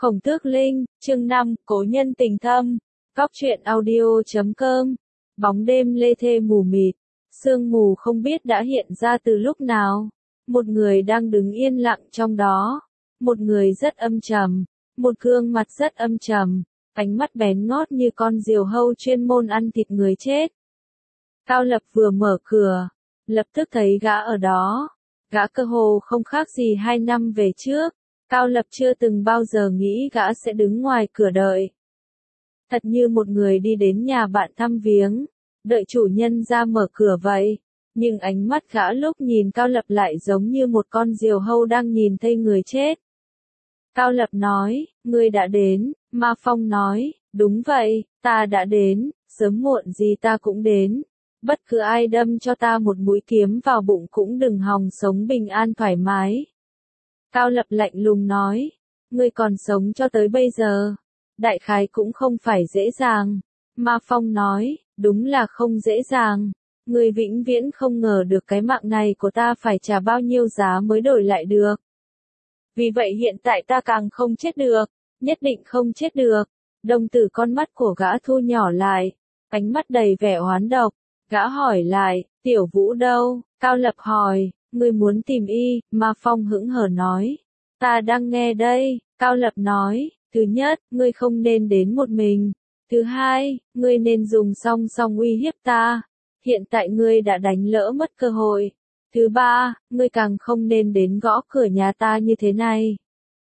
Khổng Tước Linh, chương 5, Cố nhân tình thâm. Góc truyện audio.com. Bóng đêm lê thê mù mịt, sương mù không biết đã hiện ra từ lúc nào. Một người đang đứng yên lặng trong đó. Một người rất âm trầm, một gương mặt rất âm trầm, ánh mắt bén ngót như con diều hâu chuyên môn ăn thịt người chết. Cao Lập vừa mở cửa, lập tức thấy gã ở đó. Gã cơ hồ không khác gì 2 năm về trước. Cao Lập chưa từng bao giờ nghĩ gã sẽ đứng ngoài cửa đợi. Thật như một người đi đến nhà bạn thăm viếng, đợi chủ nhân ra mở cửa vậy. Nhưng ánh mắt gã lúc nhìn Cao Lập lại giống như một con diều hâu đang nhìn thấy người chết. Cao Lập nói, ngươi đã đến. Ma Phong nói, đúng vậy, ta đã đến, sớm muộn gì ta cũng đến. Bất cứ ai đâm cho ta một mũi kiếm vào bụng cũng đừng hòng sống bình an thoải mái. Cao Lập lạnh lùng nói, ngươi còn sống cho tới bây giờ, đại khái cũng không phải dễ dàng. Ma Phong nói, đúng là không dễ dàng, ngươi vĩnh viễn không ngờ được cái mạng này của ta phải trả bao nhiêu giá mới đổi lại được. Vì vậy hiện tại ta càng không chết được, nhất định không chết được. Đồng tử con mắt của gã thu nhỏ lại, ánh mắt đầy vẻ oán độc. Gã hỏi lại, Tiểu Vũ đâu? Cao Lập hỏi, ngươi muốn tìm y? Ma Phong hững hờ nói, ta đang nghe đây. Cao Lập nói, thứ nhất, ngươi không nên đến một mình. Thứ hai, ngươi nên dùng song song uy hiếp ta. Hiện tại ngươi đã đánh lỡ mất cơ hội. Thứ ba, ngươi càng không nên đến gõ cửa nhà ta như thế này.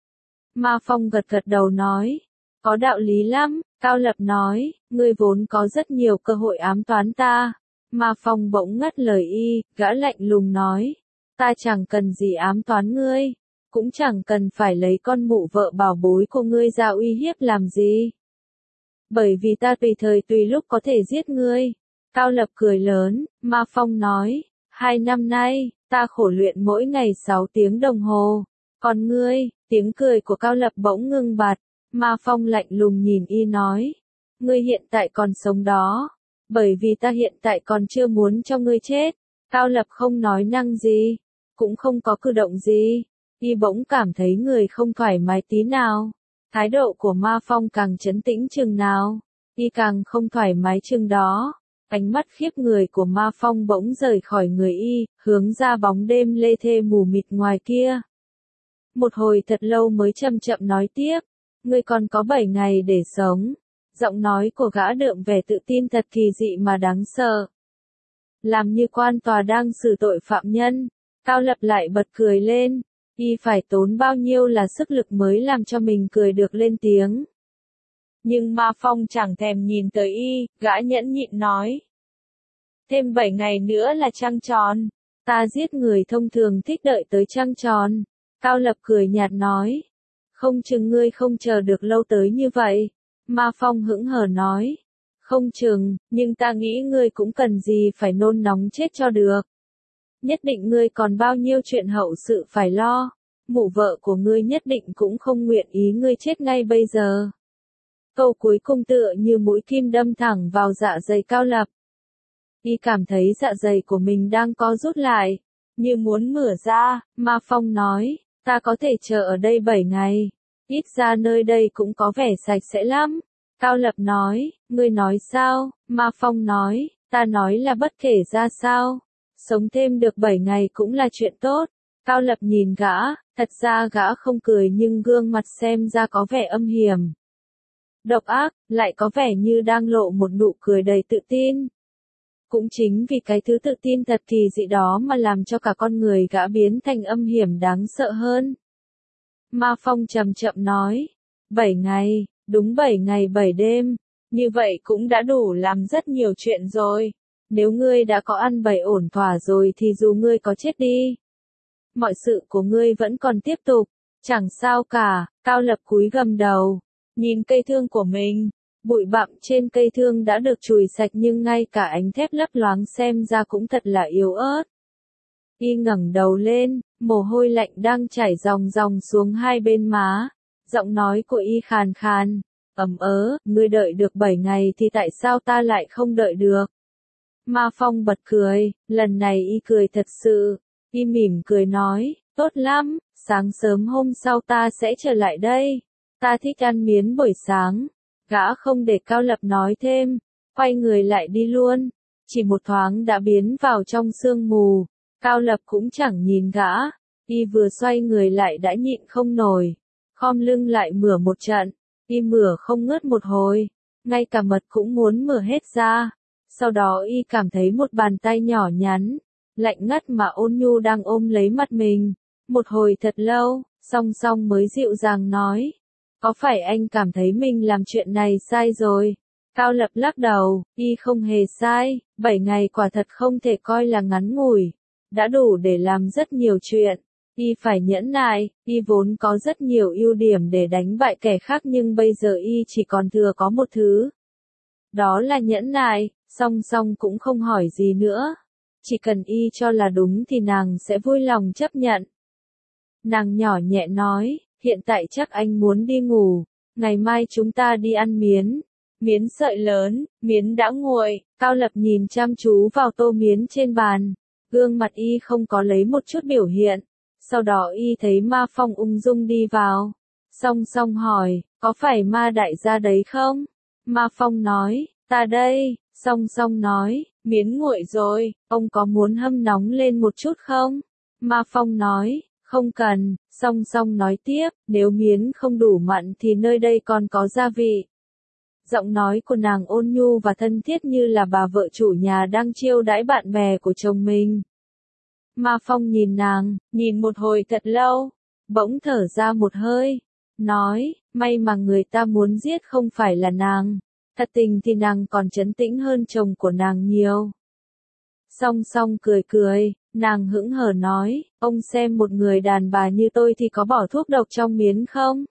Ma Phong gật gật đầu nói, có đạo lý lắm. Cao Lập nói, ngươi vốn có rất nhiều cơ hội ám toán ta. Ma Phong bỗng ngắt lời y, gã lạnh lùng nói, ta chẳng cần gì ám toán ngươi, cũng chẳng cần phải lấy con mụ vợ bảo bối của ngươi ra uy hiếp làm gì. Bởi vì ta tùy thời tùy lúc có thể giết ngươi. Cao Lập cười lớn. Ma Phong nói, 2 năm nay, ta khổ luyện mỗi ngày 6 tiếng đồng hồ. Còn ngươi? Tiếng cười của Cao Lập bỗng ngưng bặt. Ma Phong lạnh lùng nhìn y nói, ngươi hiện tại còn sống đó. Bởi vì ta hiện tại còn chưa muốn cho ngươi chết. Cao Lập không nói năng gì, cũng không có cử động gì. Y bỗng cảm thấy người không thoải mái tí nào. Thái độ của Ma Phong càng trấn tĩnh chừng nào, y càng không thoải mái chừng đó. Ánh mắt khiếp người của Ma Phong bỗng rời khỏi người y, hướng ra bóng đêm lê thê mù mịt ngoài kia. Một hồi thật lâu mới chậm chậm nói tiếp, ngươi còn có 7 ngày để sống. Giọng nói của gã đượm vẻ tự tin thật kỳ dị mà đáng sợ. Làm như quan tòa đang xử tội phạm nhân. Cao Lập lại bật cười lên. Y phải tốn bao nhiêu là sức lực mới làm cho mình cười được lên tiếng. Nhưng Ma Phong chẳng thèm nhìn tới y, gã nhẫn nhịn nói. Thêm 7 ngày nữa là trăng tròn. Ta giết người thông thường thích đợi tới trăng tròn. Cao Lập cười nhạt nói. Không chừng ngươi không chờ được lâu tới như vậy. Ma Phong hững hờ nói. Không chừng, nhưng ta nghĩ ngươi cũng cần gì phải nôn nóng chết cho được. Nhất định ngươi còn bao nhiêu chuyện hậu sự phải lo. Mụ vợ của ngươi nhất định cũng không nguyện ý ngươi chết ngay bây giờ. Câu cuối cùng tựa như mũi kim đâm thẳng vào dạ dày Cao Lập. Y cảm thấy dạ dày của mình đang co rút lại, như muốn mở ra. Ma Phong nói, ta có thể chờ ở đây 7 ngày. Ít ra nơi đây cũng có vẻ sạch sẽ lắm. Cao Lập nói, ngươi nói sao? Ma Phong nói, ta nói là bất kể ra sao, sống thêm được 7 ngày cũng là chuyện tốt. Cao Lập nhìn gã, thật ra gã không cười nhưng gương mặt xem ra có vẻ âm hiểm. Độc ác, lại có vẻ như đang lộ một nụ cười đầy tự tin. Cũng chính vì cái thứ tự tin thật kỳ dị đó mà làm cho cả con người gã biến thành âm hiểm đáng sợ hơn. Ma Phong chậm chậm nói, 7 ngày, đúng 7 ngày 7 đêm, như vậy cũng đã đủ làm rất nhiều chuyện rồi. Nếu ngươi đã có ăn bày ổn thỏa rồi thì dù ngươi có chết đi, mọi sự của ngươi vẫn còn tiếp tục, chẳng sao cả. Cao Lập cúi gằm đầu, nhìn cây thương của mình, bụi bặm trên cây thương đã được chùi sạch nhưng ngay cả ánh thép lấp loáng xem ra cũng thật là yếu ớt. Y ngẩng đầu lên, mồ hôi lạnh đang chảy ròng ròng xuống hai bên má. Giọng nói của y khàn khàn, ngươi đợi được 7 ngày thì tại sao ta lại không đợi được? Ma Phong bật cười, lần này y cười thật sự. Y mỉm cười nói, tốt lắm, sáng sớm hôm sau ta sẽ trở lại đây. Ta thích ăn miến buổi sáng. Gã không để Cao Lập nói thêm, quay người lại đi luôn. Chỉ một thoáng đã biến vào trong sương mù. Cao Lập cũng chẳng nhìn gã. Y vừa xoay người lại đã nhịn không nổi. Khom lưng lại mửa một trận. Y mửa không ngớt một hồi. Ngay cả mật cũng muốn mửa hết ra. Sau đó y cảm thấy một bàn tay nhỏ nhắn, lạnh ngắt mà ôn nhu đang ôm lấy mặt mình. Một hồi thật lâu, song song mới dịu dàng nói. Có phải anh cảm thấy mình làm chuyện này sai rồi? Cao Lập lắc đầu, y không hề sai, 7 ngày quả thật không thể coi là ngắn ngủi. Đã đủ để làm rất nhiều chuyện. Y phải nhẫn nại, y vốn có rất nhiều ưu điểm để đánh bại kẻ khác nhưng bây giờ y chỉ còn thừa có một thứ. Đó là nhẫn nại, song song cũng không hỏi gì nữa. Chỉ cần y cho là đúng thì nàng sẽ vui lòng chấp nhận. Nàng nhỏ nhẹ nói, hiện tại chắc anh muốn đi ngủ, ngày mai chúng ta đi ăn miến. Miến sợi lớn, miến đã nguội, Cao Lập nhìn chăm chú vào tô miến trên bàn. Gương mặt y không có lấy một chút biểu hiện. Sau đó y thấy Ma Phong ung dung đi vào. Song song hỏi, có phải Ma đại gia đấy không? Ma Phong nói, ta đây. Song song nói, miến nguội rồi, ông có muốn hâm nóng lên một chút không? Ma Phong nói, không cần. Song song nói tiếp, nếu miến không đủ mặn thì nơi đây còn có gia vị. Giọng nói của nàng ôn nhu và thân thiết như là bà vợ chủ nhà đang chiêu đãi bạn bè của chồng mình. Ma Phong nhìn nàng, nhìn một hồi thật lâu, bỗng thở ra một hơi, nói, may mà người ta muốn giết không phải là nàng, thật tình thì nàng còn trấn tĩnh hơn chồng của nàng nhiều. Song song cười cười, nàng hững hờ nói, ông xem một người đàn bà như tôi thì có bỏ thuốc độc trong miến không?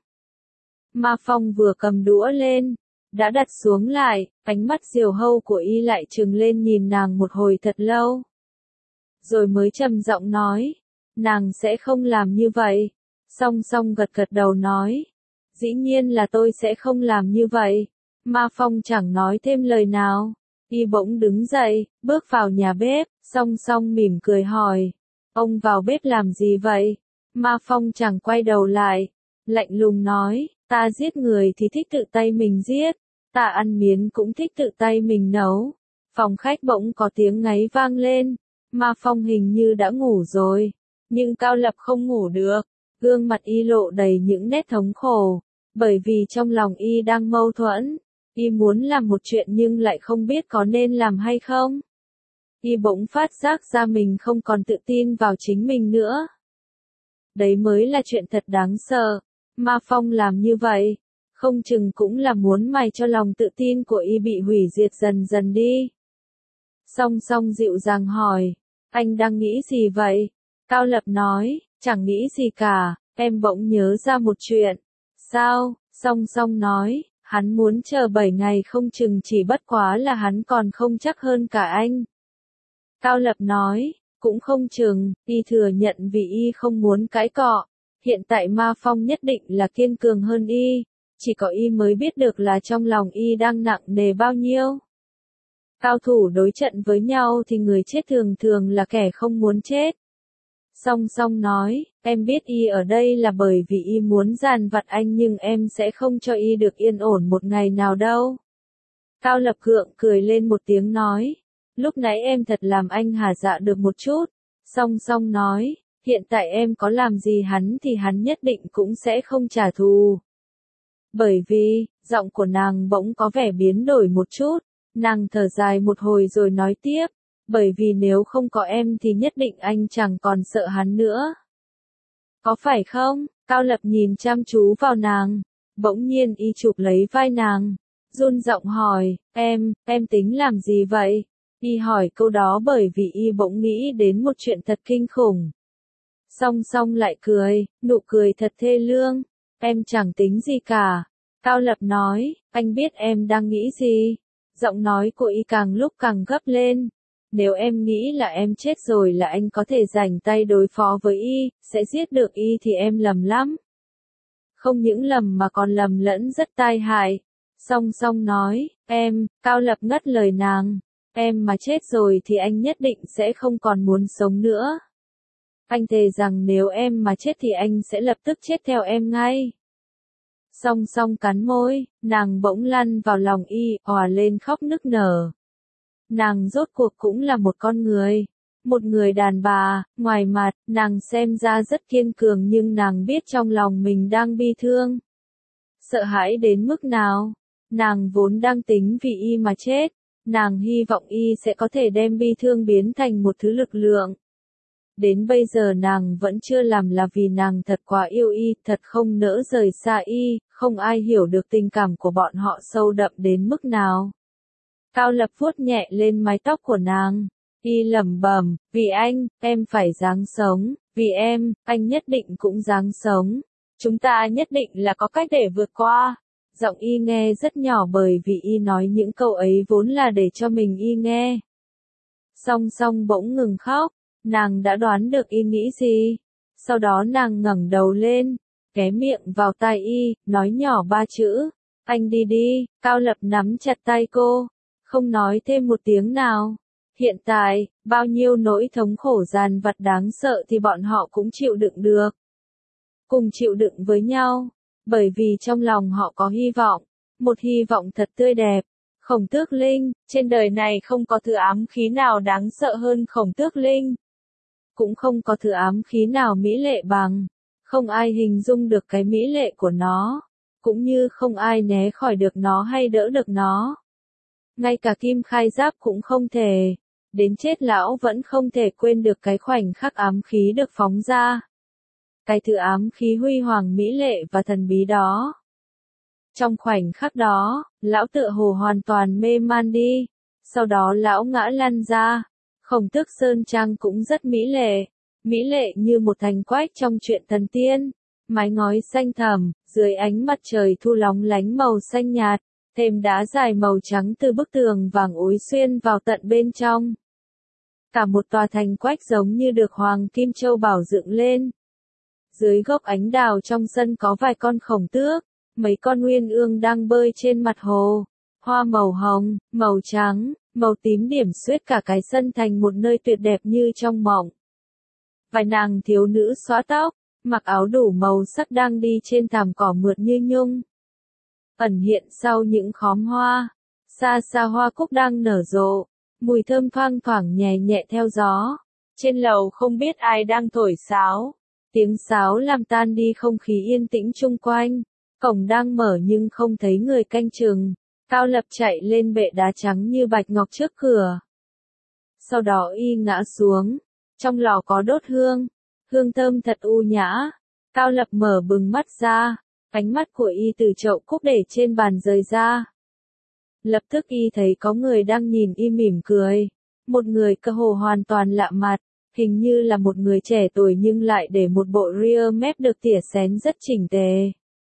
Ma Phong vừa cầm đũa lên, đã đặt xuống lại, ánh mắt diều hâu của y lại trừng lên nhìn nàng một hồi thật lâu. Rồi mới trầm giọng nói, nàng sẽ không làm như vậy. Song song gật gật đầu nói, dĩ nhiên là tôi sẽ không làm như vậy. Ma Phong chẳng nói thêm lời nào. Y bỗng đứng dậy, bước vào nhà bếp, song song mỉm cười hỏi, ông vào bếp làm gì vậy? Ma Phong chẳng quay đầu lại, lạnh lùng nói, ta giết người thì thích tự tay mình giết, ta ăn miến cũng thích tự tay mình nấu. Phòng khách bỗng có tiếng ngáy vang lên. Ma Phong hình như đã ngủ rồi, nhưng Cao Lập không ngủ được, gương mặt y lộ đầy những nét thống khổ, bởi vì trong lòng y đang mâu thuẫn, y muốn làm một chuyện nhưng lại không biết có nên làm hay không. Y bỗng phát giác ra mình không còn tự tin vào chính mình nữa. Đấy mới là chuyện thật đáng sợ. Ma Phong làm như vậy, không chừng cũng là muốn mày cho lòng tự tin của y bị hủy diệt dần dần đi. Song song dịu dàng hỏi, anh đang nghĩ gì vậy? Cao Lập nói, chẳng nghĩ gì cả, em bỗng nhớ ra một chuyện. Sao? Song song nói, hắn muốn chờ 7 ngày không chừng chỉ bất quá là hắn còn không chắc hơn cả anh. Cao Lập nói, cũng không chừng, y thừa nhận vì y không muốn cãi cọ. Hiện tại Ma Phong nhất định là kiên cường hơn y, chỉ có y mới biết được là trong lòng y đang nặng nề bao nhiêu. Cao thủ đối trận với nhau thì người chết thường thường là kẻ không muốn chết. Song song nói, em biết y ở đây là bởi vì y muốn dàn vặt anh nhưng em sẽ không cho y được yên ổn một ngày nào đâu. Cao Lập gượng cười lên một tiếng nói, lúc nãy em thật làm anh hả dạ được một chút. Song song nói, hiện tại em có làm gì hắn thì hắn nhất định cũng sẽ không trả thù. Bởi vì, giọng của nàng bỗng có vẻ biến đổi một chút. Nàng thở dài một hồi rồi nói tiếp, bởi vì nếu không có em thì nhất định anh chẳng còn sợ hắn nữa. Có phải không? Cao Lập nhìn chăm chú vào nàng, bỗng nhiên y chụp lấy vai nàng, run giọng hỏi, em tính làm gì vậy? Y hỏi câu đó bởi vì y bỗng nghĩ đến một chuyện thật kinh khủng. Song song lại cười, nụ cười thật thê lương, em chẳng tính gì cả. Cao Lập nói, anh biết em đang nghĩ gì? Giọng nói của y càng lúc càng gấp lên. Nếu em nghĩ là em chết rồi là anh có thể rảnh tay đối phó với y, sẽ giết được y thì em lầm lắm. Không những lầm mà còn lầm lẫn rất tai hại. Song song nói, Cao Lập ngắt lời nàng. Em mà chết rồi thì anh nhất định sẽ không còn muốn sống nữa. Anh thề rằng nếu em mà chết thì anh sẽ lập tức chết theo em ngay. Song song cắn môi, nàng bỗng lăn vào lòng y, òa lên khóc nức nở. Nàng rốt cuộc cũng là một con người. Một người đàn bà, ngoài mặt, nàng xem ra rất kiên cường nhưng nàng biết trong lòng mình đang bi thương. Sợ hãi đến mức nào? Nàng vốn đang tính vì y mà chết. Nàng hy vọng y sẽ có thể đem bi thương biến thành một thứ lực lượng. Đến bây giờ nàng vẫn chưa làm là vì nàng thật quá yêu y, thật không nỡ rời xa y, không ai hiểu được tình cảm của bọn họ sâu đậm đến mức nào. Cao Lập vuốt nhẹ lên mái tóc của nàng. Y lẩm bẩm, vì anh, em phải ráng sống, vì em, anh nhất định cũng ráng sống. Chúng ta nhất định là có cách để vượt qua. Giọng y nghe rất nhỏ bởi vì y nói những câu ấy vốn là để cho mình y nghe. Song song bỗng ngừng khóc, nàng đã đoán được y nghĩ gì. Sau đó nàng ngẩng đầu lên, ghé miệng vào tai y, nói nhỏ 3 chữ, anh đi đi. Cao Lập nắm chặt tay cô, không nói thêm một tiếng nào. Hiện tại, bao nhiêu nỗi thống khổ dằn vặt đáng sợ thì bọn họ cũng chịu đựng được. Cùng chịu đựng với nhau, bởi vì trong lòng họ có hy vọng, một hy vọng thật tươi đẹp. Khổng Tước Linh, trên đời này không có thứ ám khí nào đáng sợ hơn Khổng Tước Linh. Cũng không có thứ ám khí nào mỹ lệ bằng. Không ai hình dung được cái mỹ lệ của nó, cũng như không ai né khỏi được nó hay đỡ được nó. Ngay cả Kim Khai Giáp cũng không thể. Đến chết lão vẫn không thể quên được cái khoảnh khắc ám khí được phóng ra. Cái thứ ám khí huy hoàng mỹ lệ và thần bí đó. Trong khoảnh khắc đó, lão tựa hồ hoàn toàn mê man đi. Sau đó lão ngã lăn ra. Khổng Tước Sơn Trang cũng rất mỹ lệ như một thành quách trong truyện thần tiên. Mái ngói xanh thẳm, dưới ánh mặt trời thu lóng lánh màu xanh nhạt, thêm đá dài màu trắng từ bức tường vàng ối xuyên vào tận bên trong. Cả một tòa thành quách giống như được Hoàng Kim Châu Bảo dựng lên. Dưới gốc ánh đào trong sân có vài con khổng tước, mấy con uyên ương đang bơi trên mặt hồ. Hoa màu hồng, màu trắng, màu tím điểm xuyết cả cái sân thành một nơi tuyệt đẹp như trong mộng. Vài nàng thiếu nữ xõa tóc, mặc áo đủ màu sắc đang đi trên thảm cỏ mượt như nhung. Ẩn hiện sau những khóm hoa, xa xa hoa cúc đang nở rộ, mùi thơm thoang thoảng nhẹ nhẹ theo gió. Trên lầu không biết ai đang thổi sáo, tiếng sáo làm tan đi không khí yên tĩnh chung quanh. Cổng đang mở nhưng không thấy người canh chừng. Cao Lập chạy lên bệ đá trắng như bạch ngọc trước cửa. Sau đó y ngã xuống, trong lò có đốt hương, hương thơm thật u nhã. Cao Lập mở bừng mắt ra, ánh mắt của y từ chậu cúc để trên bàn rời ra. Lập tức y thấy có người đang nhìn y mỉm cười. Một người cơ hồ hoàn toàn lạ mặt, hình như là một người trẻ tuổi nhưng lại để một bộ ria mép được tỉa xén rất chỉnh tề.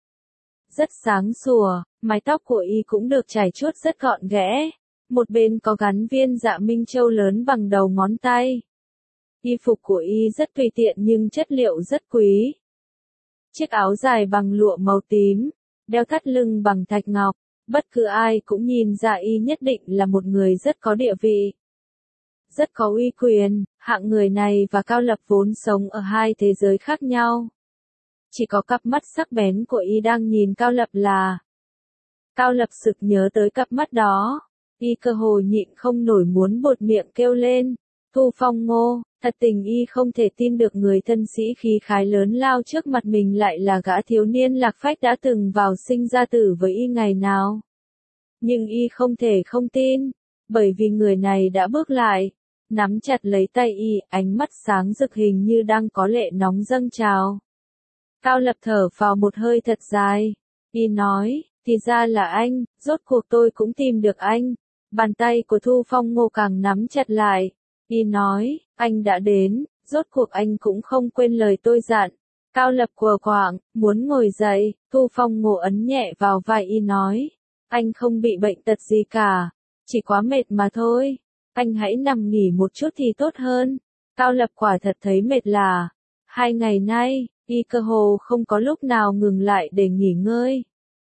Rất sáng sủa, mái tóc của y cũng được chải chuốt rất gọn ghẽ. Một bên có gắn viên dạ minh châu lớn bằng đầu ngón tay. Y phục của y rất tùy tiện nhưng chất liệu rất quý. Chiếc áo dài bằng lụa màu tím, đeo thắt lưng bằng thạch ngọc, bất cứ ai cũng nhìn ra y nhất định là một người rất có địa vị. Rất có uy quyền, hạng người này và Cao Lập vốn sống ở hai thế giới khác nhau. Chỉ có cặp mắt sắc bén của y đang nhìn Cao Lập là. Cao Lập sực nhớ tới cặp mắt đó. Y cơ hồ nhịn không nổi muốn buột miệng kêu lên. Thu Phong Ngô, thật tình y không thể tin được người thân sĩ khí khái lớn lao trước mặt mình lại là gã thiếu niên lạc phách đã từng vào sinh ra tử với y ngày nào. Nhưng y không thể không tin, bởi vì người này đã bước lại, nắm chặt lấy tay y, ánh mắt sáng rực hình như đang có lệ nóng dâng trào. Cao Lập thở vào một hơi thật dài. Y nói, thì ra là anh, rốt cuộc tôi cũng tìm được anh. Bàn tay của Thu Phong Ngô càng nắm chặt lại. Y nói, anh đã đến, rốt cuộc anh cũng không quên lời tôi dặn. Cao Lập quờ quạng, muốn ngồi dậy, Thu Phong Ngô ấn nhẹ vào vai y nói, anh không bị bệnh tật gì cả, chỉ quá mệt mà thôi. Anh hãy nằm nghỉ một chút thì tốt hơn. Cao Lập quả thật thấy mệt lả. 2 ngày nay, y cơ hồ không có lúc nào ngừng lại để nghỉ ngơi.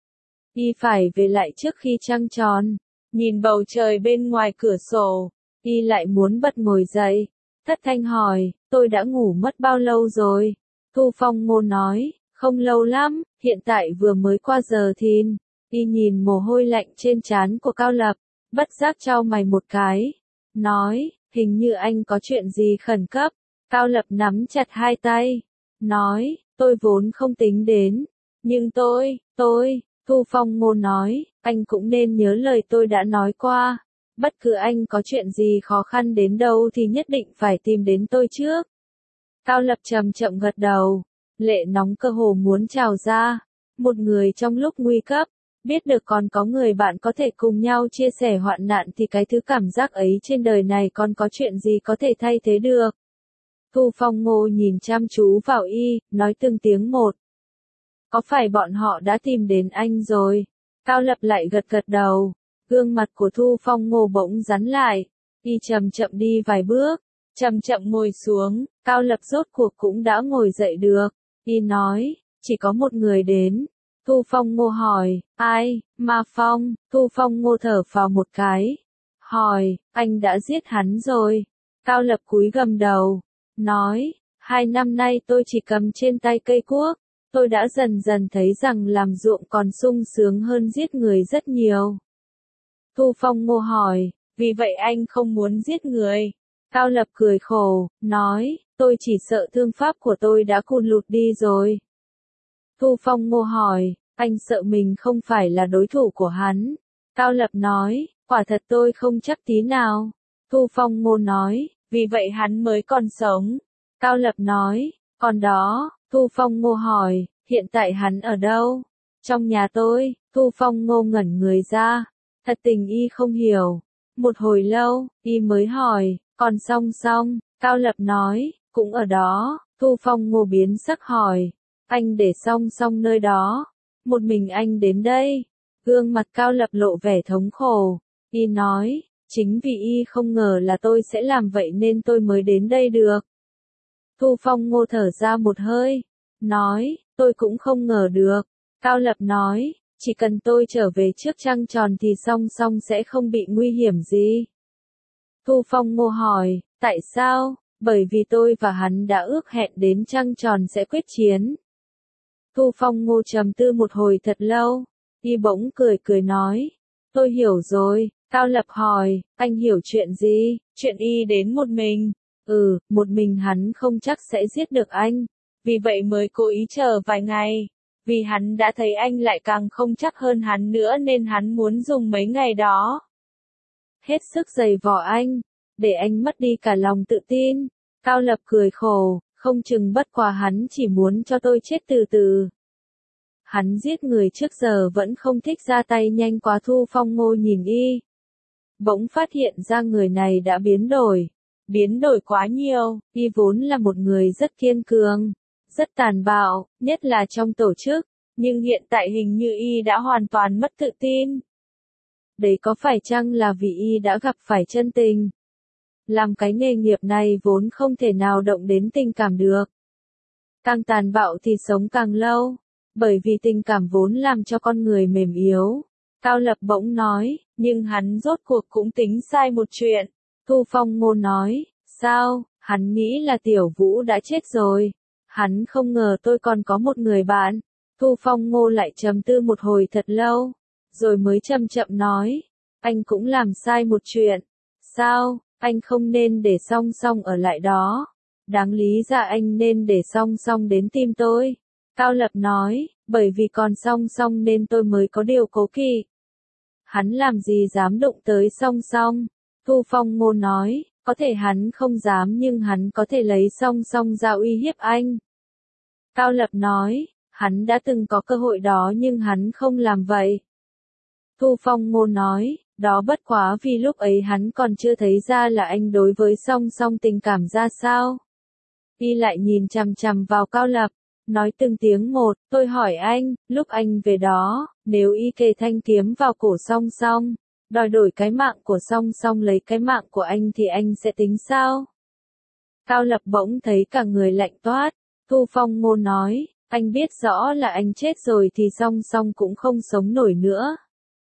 Y phải về lại trước khi trăng tròn. Nhìn bầu trời bên ngoài cửa sổ, y lại muốn bật ngồi dậy. Thất thanh hỏi, tôi đã ngủ mất bao lâu rồi? Thu Phong Ngô nói, Không lâu lắm, hiện tại vừa mới qua giờ thìn. Y nhìn mồ hôi lạnh trên trán của Cao Lập, bất giác chau mày một cái. Nói, hình như anh có chuyện gì khẩn cấp. Cao Lập nắm chặt hai tay. Nói, tôi vốn không tính đến. Nhưng Thu Phong Ngô nói, anh cũng nên nhớ lời tôi đã nói qua. Bất cứ anh có chuyện gì khó khăn đến đâu thì nhất định phải tìm đến tôi trước. Cao Lập chậm chậm gật đầu. Lệ nóng cơ hồ muốn trào ra. Một người trong lúc nguy cấp, biết được còn có người bạn có thể cùng nhau chia sẻ hoạn nạn thì cái thứ cảm giác ấy trên đời này còn có chuyện gì có thể thay thế được. Thu Phong Ngô nhìn chăm chú vào y, nói từng tiếng một. Có phải bọn họ đã tìm đến anh rồi? Cao Lập lại gật gật đầu. Gương mặt của Thu Phong Ngô bỗng rắn lại. Y chậm chậm đi vài bước, chậm chậm ngồi xuống. Cao Lập rốt cuộc cũng đã ngồi dậy được. Y nói, chỉ có một người đến. Thu Phong Ngô hỏi, ai? Ma Phong. Thu Phong Ngô thở phào một cái. Hỏi, anh đã giết hắn rồi. Cao Lập cúi gằm đầu. Nói, 2 năm nay tôi chỉ cầm trên tay cây cuốc. Tôi đã dần dần thấy rằng làm ruộng còn sung sướng hơn giết người rất nhiều. Thu Phong Ngô hỏi, vì vậy anh không muốn giết người. Cao Lập cười khổ, nói, tôi chỉ sợ thương pháp của tôi đã cùn lụt đi rồi. Thu Phong Ngô hỏi, anh sợ mình không phải là đối thủ của hắn. Cao Lập nói, quả thật tôi không chắc tí nào. Thu Phong Ngô nói, vì vậy hắn mới còn sống. Cao Lập nói, còn đó. Thu Phong Ngô hỏi, hiện tại hắn ở đâu? Trong nhà tôi. Thu Phong Ngô ngẩn người ra. Thật tình y không hiểu. Một hồi lâu, y mới hỏi, còn Song Song? Cao Lập nói, cũng ở đó. Thu Phong Ngô biến sắc hỏi, anh để Song Song nơi đó? Một mình anh đến đây? Gương mặt Cao Lập lộ vẻ thống khổ. Y nói, chính vì y không ngờ là tôi sẽ làm vậy nên tôi mới đến đây được. Thu Phong Ngô thở ra một hơi. Nói, tôi cũng không ngờ được. Cao Lập nói, chỉ cần tôi trở về trước trăng tròn thì Song Song sẽ không bị nguy hiểm gì. Thu Phong Ngô hỏi, tại sao? Bởi vì tôi và hắn đã ước hẹn đến trăng tròn sẽ quyết chiến. Thu Phong Ngô trầm tư một hồi thật lâu. Y bỗng cười cười nói, tôi hiểu rồi. Cao Lập hỏi, anh hiểu chuyện gì? Chuyện y đến một mình. Một mình hắn không chắc sẽ giết được anh. Vì vậy mới cố ý chờ vài ngày. Vì hắn đã thấy anh lại càng không chắc hơn hắn nữa nên hắn muốn dùng mấy ngày đó. Hết sức giày vò anh. Để anh mất đi cả lòng tự tin. Cao Lập cười khổ, không chừng bất quá hắn chỉ muốn cho tôi chết từ từ. Hắn giết người trước giờ vẫn không thích ra tay nhanh quá. Thu Phong Ngô nhìn y. Bỗng phát hiện ra người này đã biến đổi. Biến đổi quá nhiều, y vốn là một người rất kiên cường, rất tàn bạo, nhất là trong tổ chức, nhưng hiện tại hình như y đã hoàn toàn mất tự tin. Đấy có phải chăng là vì y đã gặp phải chân tình? Làm cái nghề nghiệp này vốn không thể nào động đến tình cảm được. Càng tàn bạo thì sống càng lâu, bởi vì tình cảm vốn làm cho con người mềm yếu. Cao Lập bỗng nói, nhưng hắn rốt cuộc cũng tính sai một chuyện. Thu Phong Ngô nói, sao? Hắn nghĩ là Tiểu Vũ đã chết rồi. Hắn không ngờ tôi còn có một người bạn. Thu Phong Ngô lại trầm tư một hồi thật lâu, rồi mới chậm chậm nói, anh cũng làm sai một chuyện. Sao? Anh không nên để Song Song ở lại đó. Đáng lý ra anh nên để Song Song đến tìm tôi. Cao Lập nói, bởi vì còn Song Song nên tôi mới có điều cố kỵ. Hắn làm gì dám đụng tới Song Song? Thu Phong Ngô nói, có thể hắn không dám nhưng hắn có thể lấy Song Song ra uy hiếp anh. Cao Lập nói, hắn đã từng có cơ hội đó nhưng hắn không làm vậy. Thu Phong Ngô nói, đó bất quá vì lúc ấy hắn còn chưa thấy ra là anh đối với Song Song tình cảm ra sao. Y lại nhìn chằm chằm vào Cao Lập, nói từng tiếng một, tôi hỏi anh, lúc anh về đó, nếu y kề thanh kiếm vào cổ Song Song, đòi đổi cái mạng của Song Song lấy cái mạng của anh thì anh sẽ tính sao? Cao Lập bỗng thấy cả người lạnh toát. Thu Phong Ngô nói, anh biết rõ là anh chết rồi thì Song Song cũng không sống nổi nữa.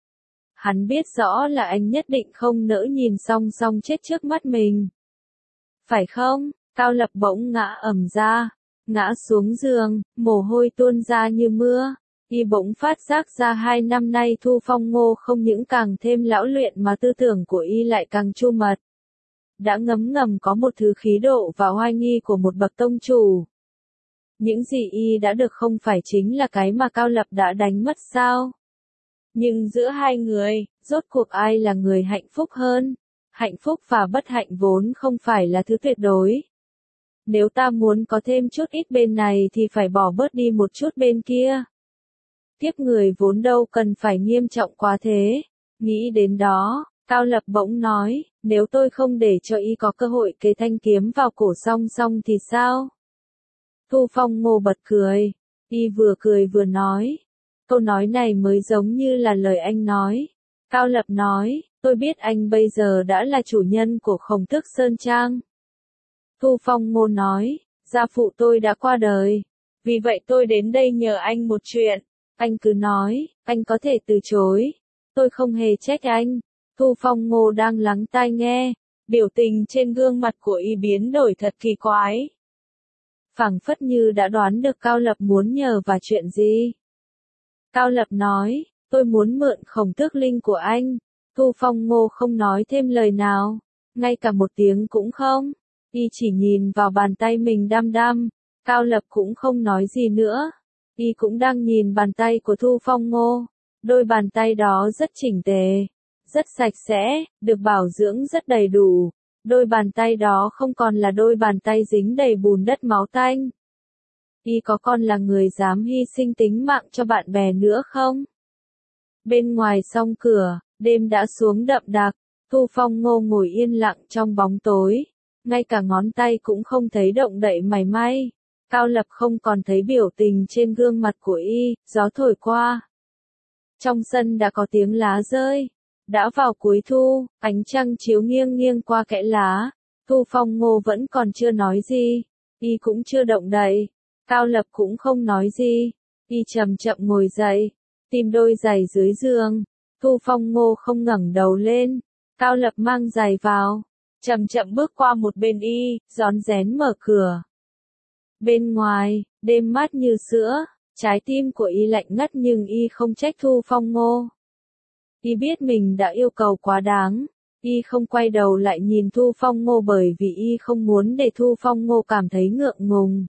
Hắn biết rõ là anh nhất định không nỡ nhìn Song Song chết trước mắt mình. Phải không? Cao Lập bỗng ngã ầm ra. ngã xuống giường, mồ hôi tuôn ra như mưa. Y bỗng phát giác ra 2 năm nay Thu Phong Ngô không những càng thêm lão luyện mà tư tưởng của y lại càng chu mật. Đã ngấm ngầm có một thứ khí độ và oai nghi của một bậc tông chủ. Những gì y đã được không phải chính là cái mà Cao Lập đã đánh mất sao? Nhưng giữa hai người, rốt cuộc ai là người hạnh phúc hơn? Hạnh phúc và bất hạnh vốn không phải là thứ tuyệt đối. Nếu ta muốn có thêm chút ít bên này thì phải bỏ bớt đi một chút bên kia. Kiếp người vốn đâu cần phải nghiêm trọng quá thế. Nghĩ đến đó, Cao Lập bỗng nói, nếu tôi không để cho y có cơ hội kề thanh kiếm vào cổ song song thì sao? Thu Phong Ngô bật cười. Y vừa cười vừa nói. Câu nói này mới giống như là lời anh nói. Cao Lập nói, tôi biết anh bây giờ đã là chủ nhân của Khổng Tước Sơn Trang. Thu Phong Ngô nói, gia phụ tôi đã qua đời. Vì vậy tôi đến đây nhờ anh một chuyện. Anh cứ nói, anh có thể từ chối. Tôi không hề trách anh. Thu Phong Ngô đang lắng tai nghe. Biểu tình trên gương mặt của y biến đổi thật kỳ quái. Phảng phất như đã đoán được Cao Lập muốn nhờ và chuyện gì. Cao Lập nói, tôi muốn mượn Khổng Tước Linh của anh. Thu Phong Ngô không nói thêm lời nào. Ngay cả một tiếng cũng không. Y chỉ nhìn vào bàn tay mình đăm đăm. Cao Lập cũng không nói gì nữa. Y cũng đang nhìn bàn tay của Thu Phong Ngô. Đôi bàn tay đó rất chỉnh tề, rất sạch sẽ, được bảo dưỡng rất đầy đủ. Đôi bàn tay đó không còn là đôi bàn tay dính đầy bùn đất máu tanh. Y có còn là người dám hy sinh tính mạng cho bạn bè nữa không? Bên ngoài song cửa, đêm đã xuống đậm đặc. Thu Phong Ngô ngồi yên lặng trong bóng tối. Ngay cả ngón tay cũng không thấy động đậy mảy may. Cao Lập không còn thấy biểu tình trên gương mặt của y, gió thổi qua. Trong sân đã có tiếng lá rơi. Đã vào cuối thu, ánh trăng chiếu nghiêng nghiêng qua kẽ lá. Thu Phong Ngô vẫn còn chưa nói gì. Y cũng chưa động đậy. Cao Lập cũng không nói gì. Y chậm chậm ngồi dậy. Tìm đôi giày dưới giường. Thu Phong Ngô không ngẩng đầu lên. Cao Lập mang giày vào. Chậm chậm bước qua một bên y, rón rén mở cửa. Bên ngoài, đêm mát như sữa. Trái tim của y lạnh ngắt nhưng y không trách Thu Phong Ngô. Y biết mình đã yêu cầu quá đáng. Y không quay đầu lại nhìn Thu Phong Ngô bởi vì y không muốn để Thu Phong Ngô cảm thấy ngượng ngùng.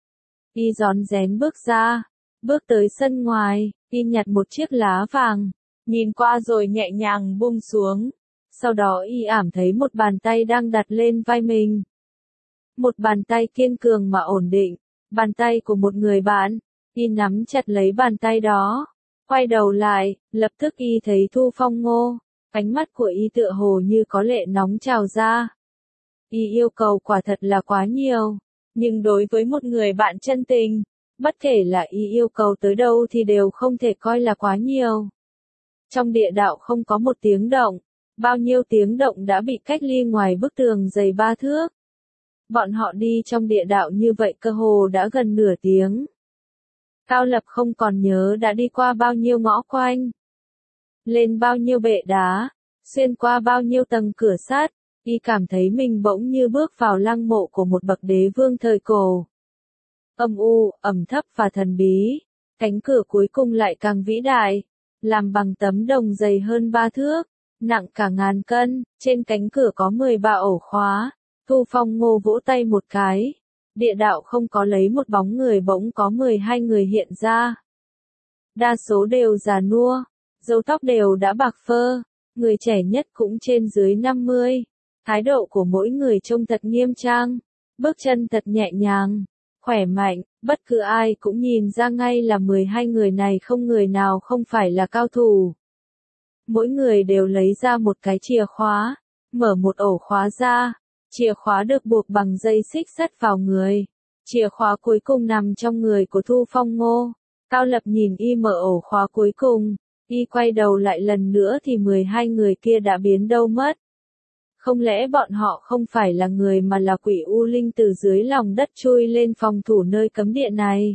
Y rón rén bước ra. Bước tới sân ngoài, y nhặt một chiếc lá vàng. Nhìn qua rồi nhẹ nhàng buông xuống. Sau đó y ảm thấy một bàn tay đang đặt lên vai mình. Một bàn tay kiên cường mà ổn định. Bàn tay của một người bạn. Y nắm chặt lấy bàn tay đó. Quay đầu lại, lập tức y thấy Thu Phong Ngô. Ánh mắt của y tựa hồ như có lệ nóng trào ra. Y yêu cầu quả thật là quá nhiều. Nhưng đối với một người bạn chân tình, bất kể là y yêu cầu tới đâu thì đều không thể coi là quá nhiều. Trong địa đạo không có một tiếng động. Bao nhiêu tiếng động đã bị cách ly ngoài bức tường dày 3 thước. Bọn họ đi trong địa đạo như vậy cơ hồ đã gần nửa tiếng. Cao Lập không còn nhớ đã đi qua bao nhiêu ngõ quanh. Lên bao nhiêu bệ đá. Xuyên qua bao nhiêu tầng cửa sắt. Y cảm thấy mình bỗng như bước vào lăng mộ của một bậc đế vương thời cổ. Âm u, ẩm thấp và thần bí. Cánh cửa cuối cùng lại càng vĩ đại. Làm bằng tấm đồng dày hơn 3 thước. Nặng cả ngàn cân. Trên cánh cửa có 13 ổ khóa. Thu Phong Ngô vỗ tay một cái. Địa đạo không có lấy một bóng người bỗng có 12 người hiện ra. Đa số đều già nua. Râu tóc đều đã bạc phơ. Người trẻ nhất cũng trên dưới 50. Thái độ của mỗi người trông thật nghiêm trang. Bước chân thật nhẹ nhàng. Khỏe mạnh. Bất cứ ai cũng nhìn ra ngay là 12 người này không người nào không phải là cao thủ. Mỗi người đều lấy ra một cái chìa khóa. Mở một ổ khóa ra. Chìa khóa được buộc bằng dây xích sắt vào người. Chìa khóa cuối cùng nằm trong người của Thu Phong Ngô. Cao Lập nhìn y mở ổ khóa cuối cùng. Y quay đầu lại lần nữa thì 12 người kia đã biến đâu mất. Không lẽ bọn họ không phải là người mà là quỷ u linh từ dưới lòng đất chui lên phòng thủ nơi cấm địa này?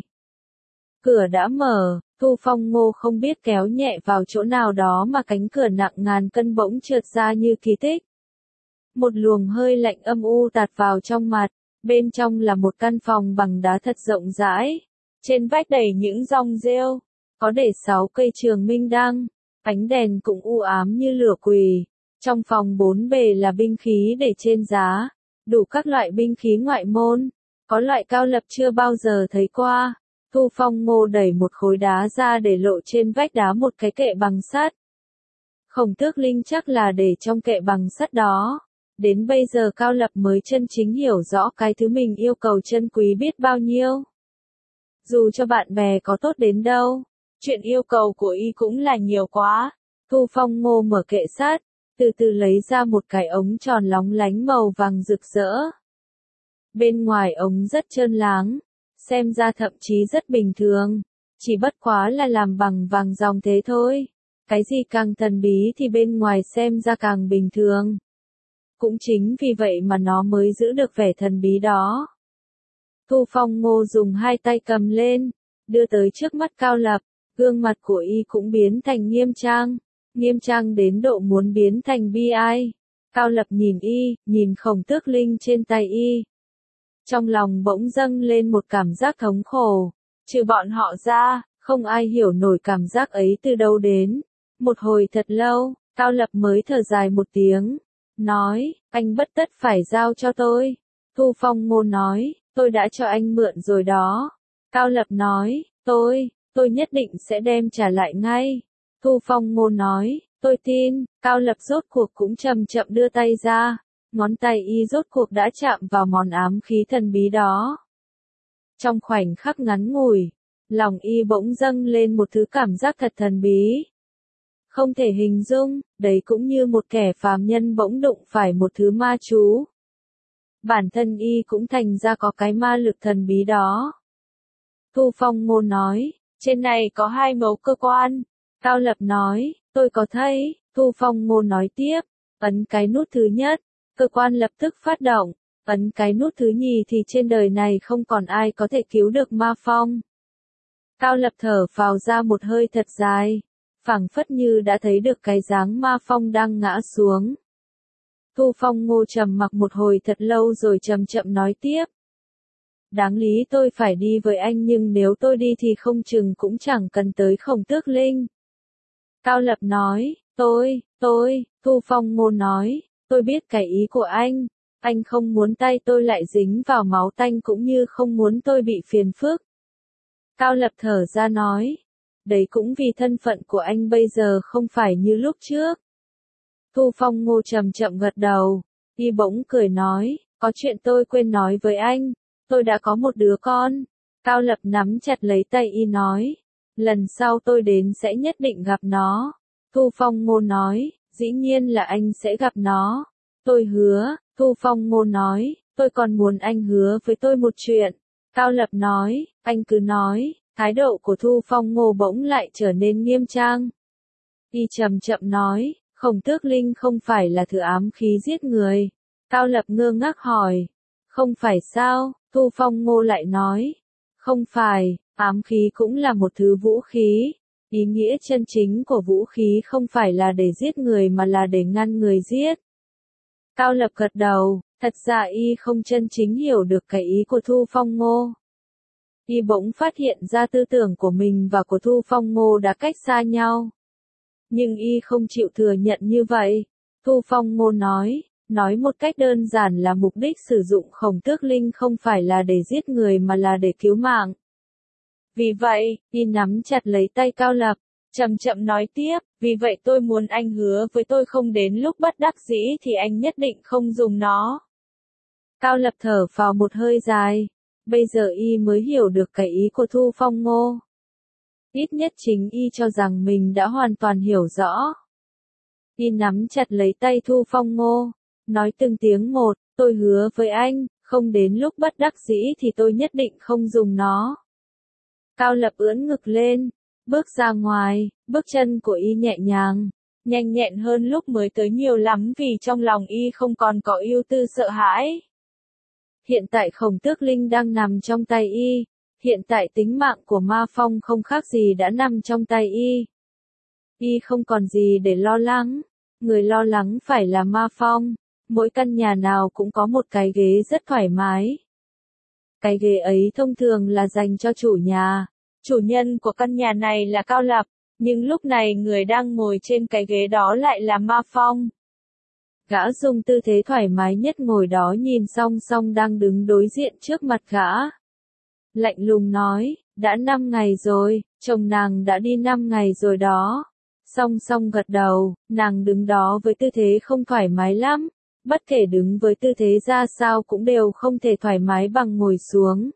Cửa đã mở, Thu Phong Ngô không biết kéo nhẹ vào chỗ nào đó mà cánh cửa nặng ngàn cân bỗng trượt ra như kỳ tích. Một luồng hơi lạnh âm u tạt vào trong mặt, Bên trong là một căn phòng bằng đá thật rộng rãi. Trên vách đầy những rong rêu. Có để 6 cây trường minh đăng. Ánh đèn cũng u ám như lửa quỷ. Trong phòng 4 bề là binh khí để trên giá. Đủ các loại binh khí ngoại môn. Có loại Cao Lập chưa bao giờ thấy qua. Thu Phong Ngô đẩy một khối đá ra để lộ trên vách đá một cái kệ bằng sắt. Khổng Tước Linh chắc là để trong kệ bằng sắt đó. Đến bây giờ Cao Lập mới chân chính hiểu rõ cái thứ mình yêu cầu chân quý biết bao nhiêu. Dù cho bạn bè có tốt đến đâu, chuyện yêu cầu của y cũng là nhiều quá. Thu Phong Ngô mở kệ sắt, từ từ lấy ra một cái ống tròn lóng lánh màu vàng rực rỡ. Bên ngoài ống rất trơn láng, xem ra thậm chí rất bình thường, chỉ bất quá là làm bằng vàng ròng thế thôi. Cái gì càng thần bí thì bên ngoài xem ra càng bình thường. Cũng chính vì vậy mà nó mới giữ được vẻ thần bí đó. Thu Phong Ngô dùng hai tay cầm lên, đưa tới trước mắt Cao Lập, gương mặt của y cũng biến thành nghiêm trang đến độ muốn biến thành bi ai. Cao Lập nhìn y, nhìn Khổng Tước Linh trên tay y. Trong lòng bỗng dâng lên một cảm giác thống khổ, trừ bọn họ ra, không ai hiểu nổi cảm giác ấy từ đâu đến. Một hồi thật lâu, Cao Lập mới thở dài một tiếng, nói, anh bất tất phải giao cho tôi. Thu Phong Ngô nói, tôi đã cho anh mượn rồi đó. Cao Lập nói, tôi nhất định sẽ đem trả lại ngay. Thu Phong Ngô nói, tôi tin. Cao Lập rốt cuộc cũng chậm chậm đưa tay ra, ngón tay y rốt cuộc đã chạm vào món ám khí thần bí đó. Trong khoảnh khắc ngắn ngủi, lòng y bỗng dâng lên một thứ cảm giác thật thần bí. Không thể hình dung, đấy cũng như một kẻ phàm nhân bỗng đụng phải một thứ ma chú. Bản thân y cũng thành ra có cái ma lực thần bí đó. Thu Phong Ngô nói, trên này có 2 mấu cơ quan. Cao Lập nói, tôi có thấy. Thu Phong Ngô nói tiếp, ấn cái nút thứ nhất, cơ quan lập tức phát động. Ấn cái nút thứ nhì thì trên đời này không còn ai có thể cứu được ma phong. Cao Lập thở phào ra một hơi thật dài, phảng phất như đã thấy được cái dáng ma phong đang ngã xuống. Thu Phong Ngô trầm mặc một hồi thật lâu rồi chậm chậm nói tiếp. Đáng lý tôi phải đi với anh nhưng nếu tôi đi thì không chừng cũng chẳng cần tới Khổng Tước Linh. Cao Lập nói, Thu Phong Ngô nói, tôi biết cái ý của anh không muốn tay tôi lại dính vào máu tanh cũng như không muốn tôi bị phiền phức. Cao Lập thở ra nói, đấy cũng vì thân phận của anh bây giờ không phải như lúc trước. Thu Phong Ngô chậm chậm gật đầu, y bỗng cười nói, có chuyện tôi quên nói với anh, tôi đã có một đứa con. Cao Lập nắm chặt lấy tay y nói, lần sau tôi đến sẽ nhất định gặp nó. Thu Phong Ngô nói, dĩ nhiên là anh sẽ gặp nó. Tôi hứa. Thu Phong Ngô nói, tôi còn muốn anh hứa với tôi một chuyện. Cao Lập nói, anh cứ nói. Thái độ của Thu Phong Ngô bỗng lại trở nên nghiêm trang. Y chậm chậm nói, Khổng Tước Linh không phải là thứ ám khí giết người. Cao Lập ngơ ngác hỏi, không phải sao? Thu Phong Ngô lại nói, không phải, ám khí cũng là một thứ vũ khí. Ý nghĩa chân chính của vũ khí không phải là để giết người mà là để ngăn người giết. Cao Lập gật đầu, thật ra y không chân chính hiểu được cái ý của Thu Phong Ngô. Y bỗng phát hiện ra tư tưởng của mình và của Thu Phong Ngô đã cách xa nhau. Nhưng y không chịu thừa nhận như vậy. Thu Phong Ngô nói một cách đơn giản là mục đích sử dụng Khổng Tước Linh không phải là để giết người mà là để cứu mạng. Vì vậy, y nắm chặt lấy tay Cao Lập, chậm chậm nói tiếp, vì vậy tôi muốn anh hứa với tôi không đến lúc bất đắc dĩ thì anh nhất định không dùng nó. Cao Lập thở phào một hơi dài, bây giờ y mới hiểu được cái ý của Thu Phong Ngô. Ít nhất chính y cho rằng mình đã hoàn toàn hiểu rõ. Y nắm chặt lấy tay Thu Phong Ngô, nói từng tiếng một, tôi hứa với anh, không đến lúc bất đắc dĩ thì tôi nhất định không dùng nó. Cao Lập ưỡn ngực lên, bước ra ngoài, bước chân của y nhẹ nhàng, nhanh nhẹn hơn lúc mới tới nhiều lắm vì trong lòng y không còn có ưu tư sợ hãi. Hiện tại Khổng Tước Linh đang nằm trong tay y, hiện tại tính mạng của Ma Phong không khác gì đã nằm trong tay y. Y không còn gì để lo lắng, người lo lắng phải là Ma Phong, mỗi căn nhà nào cũng có một cái ghế rất thoải mái, Cái ghế ấy thông thường là dành cho chủ nhà. Chủ nhân của căn nhà này là Cao Lập, nhưng lúc này người đang ngồi trên cái ghế đó lại là Ma Phong. Gã dùng tư thế thoải mái nhất ngồi đó nhìn Song Song đang đứng đối diện trước mặt gã. Lạnh lùng nói, đã 5 ngày rồi, chồng nàng đã đi 5 ngày rồi đó. Song Song gật đầu, nàng đứng đó với tư thế không thoải mái lắm, bất kể đứng với tư thế ra sao cũng đều không thể thoải mái bằng ngồi xuống.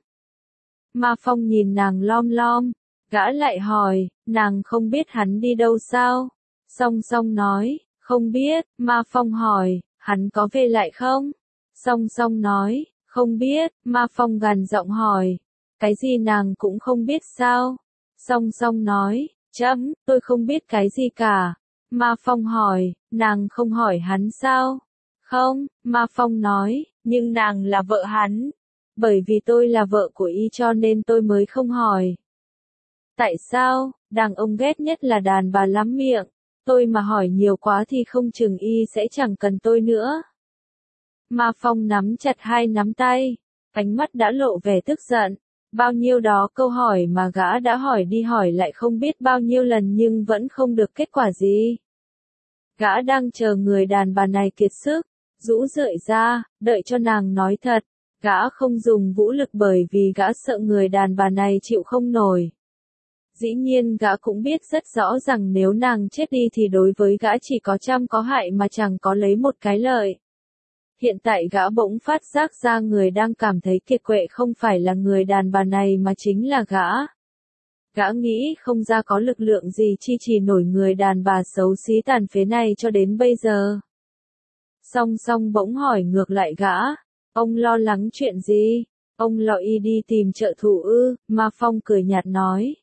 Ma Phong nhìn nàng lom lom, gã lại hỏi, nàng không biết hắn đi đâu sao? Song Song nói, không biết. Ma Phong hỏi, hắn có về lại không? Song Song nói, không biết. Ma Phong gằn giọng hỏi, cái gì nàng cũng không biết sao? Song Song nói, chấm, tôi không biết cái gì cả. Ma Phong hỏi, nàng không hỏi hắn sao? Không. Ma Phong nói, nhưng nàng là vợ hắn. Bởi vì tôi là vợ của y cho nên tôi mới không hỏi. Tại sao? Đàn ông ghét nhất là đàn bà lắm miệng. Tôi mà hỏi nhiều quá thì không chừng y sẽ chẳng cần tôi nữa. Ma Phong nắm chặt hai nắm tay, ánh mắt đã lộ vẻ tức giận. Bao nhiêu đó câu hỏi mà gã đã hỏi đi hỏi lại không biết bao nhiêu lần nhưng vẫn không được kết quả gì. Gã đang chờ người đàn bà này kiệt sức, rũ rượi ra, đợi cho nàng nói thật. Gã không dùng vũ lực bởi vì gã sợ người đàn bà này chịu không nổi. Dĩ nhiên gã cũng biết rất rõ rằng nếu nàng chết đi thì đối với gã chỉ có trăm có hại mà chẳng có lấy một cái lợi. Hiện tại gã bỗng phát giác ra người đang cảm thấy kiệt quệ không phải là người đàn bà này mà chính là gã. Gã nghĩ không ra có lực lượng gì chi trì nổi người đàn bà xấu xí tàn phế này cho đến bây giờ. Song Song bỗng hỏi ngược lại gã, ông lo lắng chuyện gì? Ông lo y đi tìm trợ thủ ư? Ma Phong cười nhạt nói.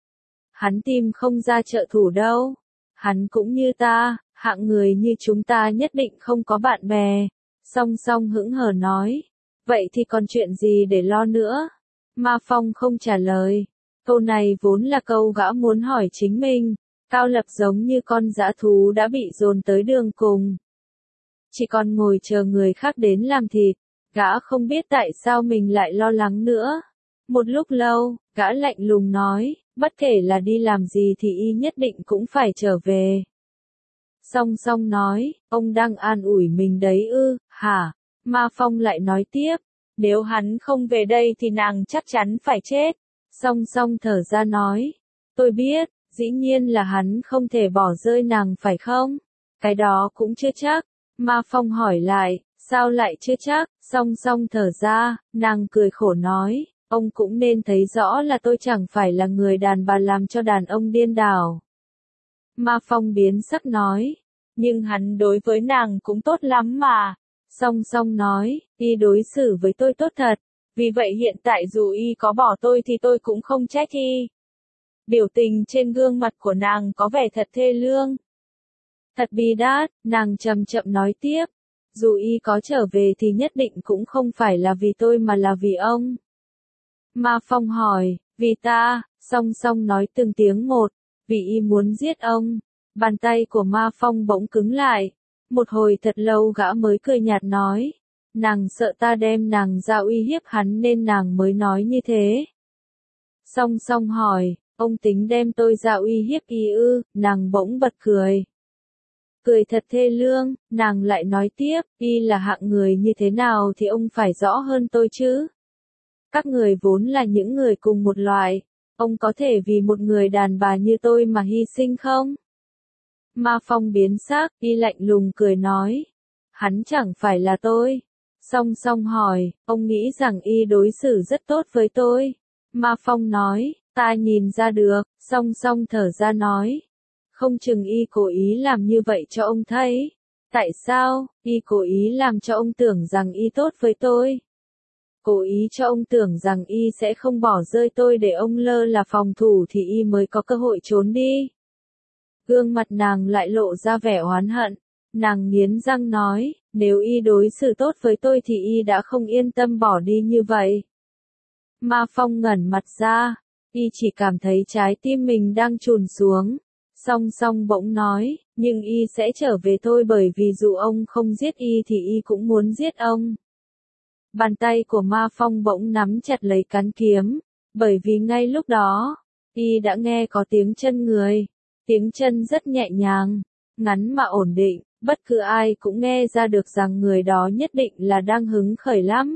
Hắn tìm không ra trợ thủ đâu. Hắn cũng như ta, hạng người như chúng ta nhất định không có bạn bè. Song Song hững hờ nói. Vậy thì còn chuyện gì để lo nữa? Ma Phong không trả lời. Câu này vốn là câu gã muốn hỏi chính mình. Cao Lập giống như con dã thú đã bị dồn tới đường cùng. Chỉ còn ngồi chờ người khác đến làm thịt. Gã không biết tại sao mình lại lo lắng nữa. Một lúc lâu, gã lạnh lùng nói, bất kể là đi làm gì thì y nhất định cũng phải trở về. Song Song nói, ông đang an ủi mình đấy ư, hả? Ma Phong lại nói tiếp, nếu hắn không về đây thì nàng chắc chắn phải chết. Song Song thở ra nói, tôi biết, dĩ nhiên là hắn không thể bỏ rơi nàng phải không? Cái đó cũng chưa chắc. Ma Phong hỏi lại, sao lại chưa chắc? Song Song thở ra, nàng cười khổ nói, ông cũng nên thấy rõ là tôi chẳng phải là người đàn bà làm cho đàn ông điên đảo. Ma Phong biến sắc nói, nhưng hắn đối với nàng cũng tốt lắm mà. Song Song nói, y đối xử với tôi tốt thật, vì vậy hiện tại dù y có bỏ tôi thì tôi cũng không trách y. Biểu tình trên gương mặt của nàng có vẻ thật thê lương. Thật bi đát, nàng chậm chậm nói tiếp, dù y có trở về thì nhất định cũng không phải là vì tôi mà là vì ông. Ma Phong hỏi, vì ta? Song Song nói từng tiếng một, vì y muốn giết ông. Bàn tay của Ma Phong bỗng cứng lại. Một hồi thật lâu gã mới cười nhạt nói, nàng sợ ta đem nàng ra uy hiếp hắn nên nàng mới nói như thế. Song Song hỏi, ông tính đem tôi ra uy hiếp y ư? Nàng bỗng bật cười. Cười thật thê lương, nàng lại nói tiếp, y là hạng người như thế nào thì ông phải rõ hơn tôi chứ. Các người vốn là những người cùng một loại, ông có thể vì một người đàn bà như tôi mà hy sinh không? Ma Phong biến sắc, y lạnh lùng cười nói, hắn chẳng phải là tôi. Song Song hỏi, ông nghĩ rằng y đối xử rất tốt với tôi. Ma Phong nói, ta nhìn ra được. Song Song thở ra nói, không chừng y cố ý làm như vậy cho ông thấy. Tại sao? Y cố ý làm cho ông tưởng rằng y tốt với tôi. Cố ý cho ông tưởng rằng y sẽ không bỏ rơi tôi để ông lơ là phòng thủ thì y mới có cơ hội trốn đi. Gương mặt nàng lại lộ ra vẻ oán hận. Nàng nghiến răng nói, nếu y đối xử tốt với tôi thì y đã không yên tâm bỏ đi như vậy. Ma Phong ngẩn mặt ra, y chỉ cảm thấy trái tim mình đang trùn xuống. Song Song bỗng nói, nhưng y sẽ trở về thôi bởi vì dù ông không giết y thì y cũng muốn giết ông. Bàn tay của Ma Phong bỗng nắm chặt lấy cán kiếm, bởi vì ngay lúc đó, y đã nghe có tiếng chân người, tiếng chân rất nhẹ nhàng, ngắn mà ổn định, bất cứ ai cũng nghe ra được rằng người đó nhất định là đang hứng khởi lắm.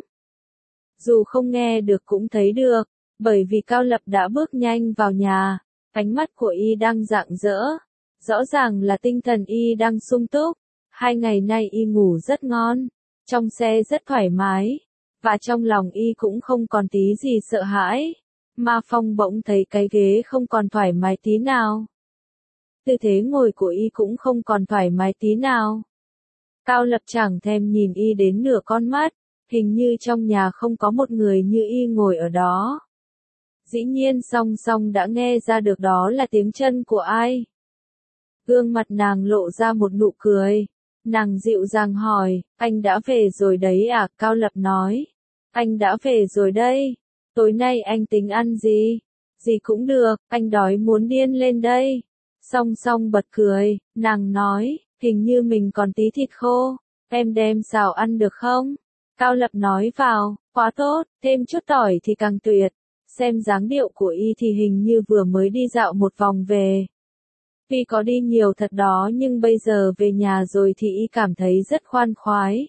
Dù không nghe được cũng thấy được, bởi vì Cao Lập đã bước nhanh vào nhà, ánh mắt của y đang rạng rỡ, rõ ràng là tinh thần y đang sung túc, 2 ngày nay y ngủ rất ngon, trong xe rất thoải mái, và trong lòng y cũng không còn tí gì sợ hãi. Ma Phong bỗng thấy cái ghế không còn thoải mái tí nào. Tư thế ngồi của y cũng không còn thoải mái tí nào. Cao Lập chẳng thèm nhìn y đến nửa con mắt, hình như trong nhà không có một người như y ngồi ở đó. Dĩ nhiên song song đã nghe ra được đó là tiếng chân của ai. Gương mặt nàng lộ ra một nụ cười. Nàng dịu dàng hỏi, anh đã về rồi đấy à? Cao Lập nói, anh đã về rồi đây. Tối nay anh tính ăn gì? Gì cũng được, anh đói muốn điên lên đây. Song song bật cười, nàng nói, hình như mình còn tí thịt khô, em đem xào ăn được không? Cao Lập nói vào, quá tốt, thêm chút tỏi thì càng tuyệt. Xem dáng điệu của y thì hình như vừa mới đi dạo một vòng về. Tuy có đi nhiều thật đó nhưng bây giờ về nhà rồi thì y cảm thấy rất khoan khoái.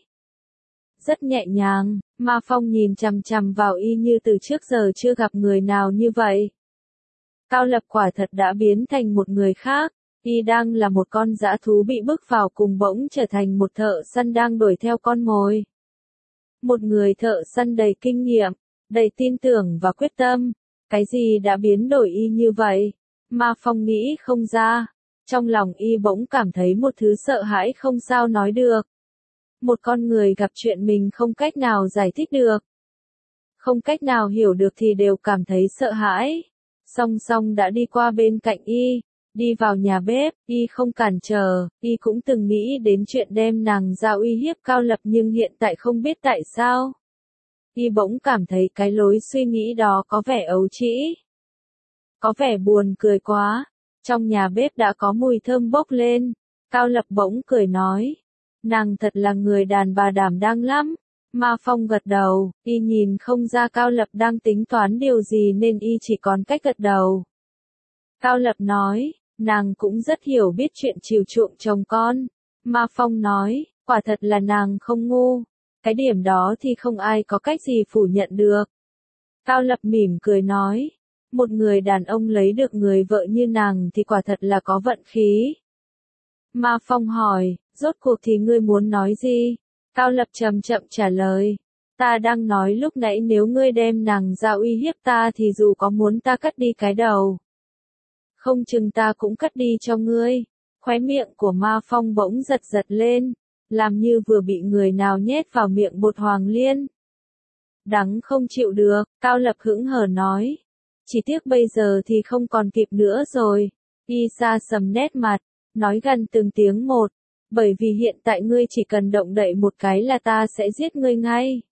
Rất nhẹ nhàng, Ma Phong nhìn chằm chằm vào y như từ trước giờ chưa gặp người nào như vậy. Cao Lập quả thật đã biến thành một người khác, y đang là một con dã thú bị bước vào cùng bỗng trở thành một thợ săn đang đuổi theo con mồi. Một người thợ săn đầy kinh nghiệm, đầy tin tưởng và quyết tâm, cái gì đã biến đổi y như vậy? Ma Phong nghĩ không ra, trong lòng y bỗng cảm thấy một thứ sợ hãi không sao nói được. Một con người gặp chuyện mình không cách nào giải thích được, không cách nào hiểu được thì đều cảm thấy sợ hãi. Song song đã đi qua bên cạnh y, đi vào nhà bếp, y không cản trở, y cũng từng nghĩ đến chuyện đem nàng ra uy hiếp Cao Lập nhưng hiện tại không biết tại sao. Y bỗng cảm thấy cái lối suy nghĩ đó có vẻ ấu trĩ. Có vẻ buồn cười quá. Trong nhà bếp đã có mùi thơm bốc lên. Cao Lập bỗng cười nói. Nàng thật là người đàn bà đảm đang lắm. Ma Phong gật đầu, y nhìn không ra Cao Lập đang tính toán điều gì nên y chỉ còn cách gật đầu. Cao Lập nói, nàng cũng rất hiểu biết chuyện chiều chuộng chồng con. Ma Phong nói, quả thật là nàng không ngu. Cái điểm đó thì không ai có cách gì phủ nhận được. Cao Lập mỉm cười nói, một người đàn ông lấy được người vợ như nàng thì quả thật là có vận khí. Ma Phong hỏi, rốt cuộc thì ngươi muốn nói gì? Cao Lập chậm chậm trả lời, ta đang nói lúc nãy nếu ngươi đem nàng ra uy hiếp ta thì dù có muốn ta cắt đi cái đầu, không chừng ta cũng cắt đi cho ngươi. Khóe miệng của Ma Phong bỗng giật giật lên, làm như vừa bị người nào nhét vào miệng bột hoàng liên. Đắng không chịu được, Cao Lập hững hờ nói. Chỉ tiếc bây giờ thì không còn kịp nữa rồi. Y Sa sầm nét mặt, nói gần từng tiếng một. Bởi vì hiện tại ngươi chỉ cần động đậy một cái là ta sẽ giết ngươi ngay.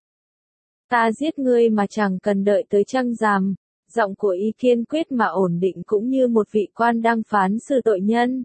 Ta giết ngươi mà chẳng cần đợi tới trăng rằm. Giọng của y kiên quyết mà ổn định cũng như một vị quan đang phán xử tội nhân.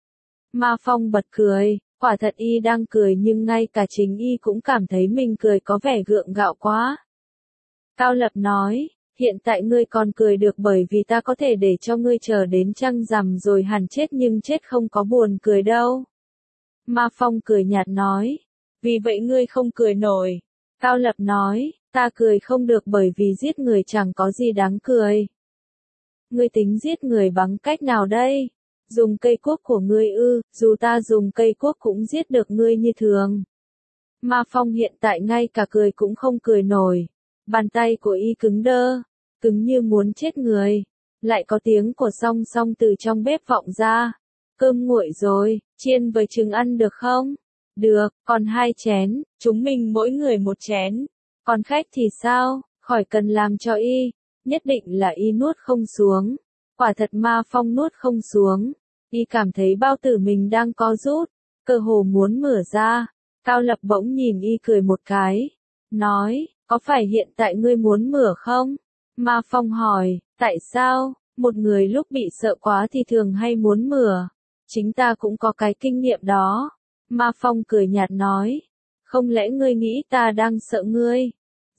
Ma Phong bật cười, quả thật y đang cười nhưng ngay cả chính y cũng cảm thấy mình cười có vẻ gượng gạo quá. Cao Lập nói, hiện tại ngươi còn cười được bởi vì ta có thể để cho ngươi chờ đến trăng rằm rồi hẳn chết nhưng chết không có buồn cười đâu. Ma Phong cười nhạt nói, vì vậy ngươi không cười nổi. Cao Lập nói, ta cười không được bởi vì giết người chẳng có gì đáng cười. Ngươi tính giết người bằng cách nào đây? Dùng cây cuốc của ngươi ư? Dù ta dùng cây cuốc cũng giết được ngươi như thường. Ma Phong hiện tại ngay cả cười cũng không cười nổi. Bàn tay của y cứng đơ, cứng như muốn chết người. Lại có tiếng của song song từ trong bếp vọng ra. Cơm nguội rồi, chiên với trứng ăn được không? Được, còn 2 chén, chúng mình mỗi người 1 chén. Còn khách thì sao? Khỏi cần làm cho y. Nhất định là y nuốt không xuống. Quả thật Ma Phong nuốt không xuống. Y cảm thấy bao tử mình đang co rút, cơ hồ muốn mở ra. Cao Lập bỗng nhìn y cười một cái. Nói, có phải hiện tại ngươi muốn mở không? Ma Phong hỏi, tại sao? Một người lúc bị sợ quá thì thường hay muốn mở. Chính ta cũng có cái kinh nghiệm đó. Ma Phong cười nhạt nói, không lẽ ngươi nghĩ ta đang sợ ngươi?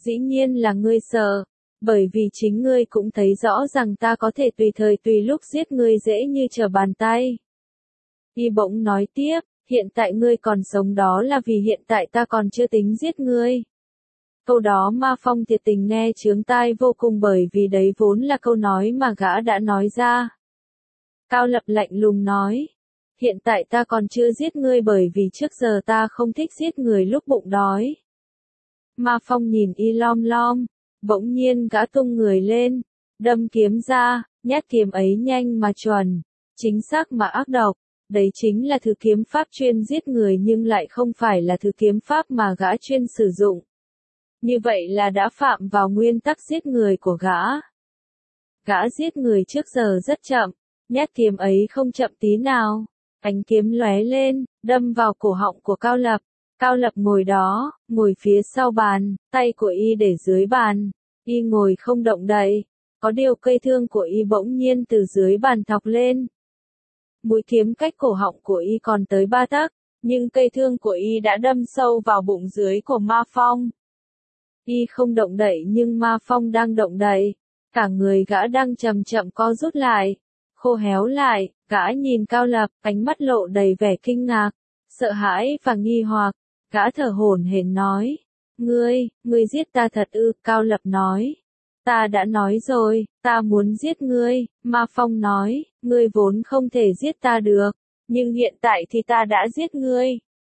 Dĩ nhiên là ngươi sợ, bởi vì chính ngươi cũng thấy rõ rằng ta có thể tùy thời tùy lúc giết ngươi dễ như trở bàn tay. Y bỗng nói tiếp, hiện tại ngươi còn sống đó là vì hiện tại ta còn chưa tính giết ngươi. Câu đó Ma Phong thiệt tình nghe chướng tai vô cùng bởi vì đấy vốn là câu nói mà gã đã nói ra. Cao Lập lạnh lùng nói, hiện tại ta còn chưa giết ngươi bởi vì trước giờ ta không thích giết người lúc bụng đói. Ma Phong nhìn Y lom lom, bỗng nhiên gã tung người lên, đâm kiếm ra, nhát kiếm ấy nhanh mà chuẩn, chính xác mà ác độc. Đấy chính là thứ kiếm pháp chuyên giết người nhưng lại không phải là thứ kiếm pháp mà gã chuyên sử dụng. Như vậy là đã phạm vào nguyên tắc giết người của gã. Gã giết người trước giờ rất chậm, nhát kiếm ấy không chậm tí nào. Ánh kiếm lóe lên, đâm vào cổ họng của Cao Lập. Cao Lập ngồi đó, ngồi phía sau bàn, tay của Y để dưới bàn. Y ngồi không động đậy. Có điều cây thương của Y bỗng nhiên từ dưới bàn thọc lên. Mũi kiếm cách cổ họng của Y còn tới 3 tấc, nhưng cây thương của Y đã đâm sâu vào bụng dưới của Ma Phong. Y không động đậy nhưng Ma Phong đang động đậy, cả người gã đang chậm chậm co rút lại, khô héo lại, gã nhìn Cao Lập, ánh mắt lộ đầy vẻ kinh ngạc, sợ hãi và nghi hoặc, gã thở hổn hển nói, ngươi giết ta thật ư? Cao Lập nói, ta đã nói rồi, ta muốn giết ngươi. Ma Phong nói, ngươi vốn không thể giết ta được, nhưng hiện tại thì ta đã giết ngươi.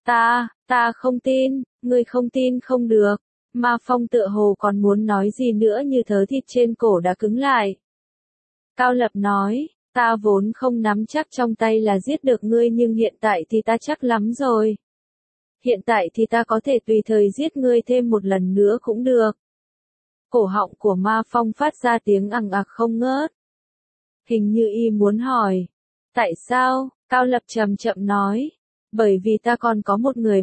Ta không tin, ngươi không tin không được. Ma Phong tựa hồ còn muốn nói gì nữa như thớ thịt trên cổ đã cứng lại. Cao Lập nói, ta vốn không nắm chắc trong tay là giết được ngươi nhưng hiện tại thì ta chắc lắm rồi. Hiện tại thì ta có thể tùy thời giết ngươi thêm một lần nữa cũng được. Cổ họng của Ma Phong phát ra tiếng ằng ặc không ngớt. Hình như Y muốn hỏi. Tại sao? Cao Lập chậm chậm nói. Bởi vì ta còn có một người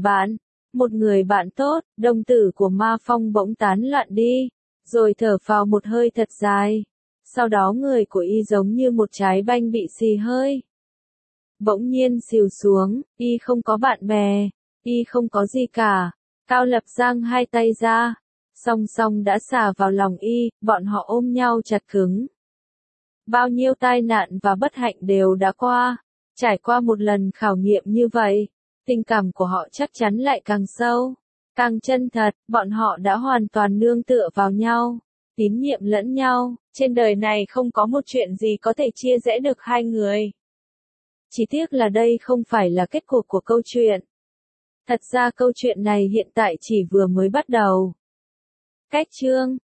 bạn tốt. Đồng tử của Ma Phong bỗng tán loạn đi, rồi thở phào một hơi thật dài. Sau đó người của Y giống như một trái banh bị xì hơi. Bỗng nhiên xìu xuống, Y không có bạn bè, Y không có gì cả. Cao Lập giang hai tay ra, song song đã xả vào lòng Y, bọn họ ôm nhau chặt cứng. Bao nhiêu tai nạn và bất hạnh đều đã qua, trải qua một lần khảo nghiệm như vậy, tình cảm của họ chắc chắn lại càng sâu, càng chân thật, bọn họ đã hoàn toàn nương tựa vào nhau, tín nhiệm lẫn nhau, trên đời này không có một chuyện gì có thể chia rẽ được hai người. Chỉ tiếc là đây không phải là kết cục của câu chuyện. Thật ra câu chuyện này hiện tại chỉ vừa mới bắt đầu. Cách chương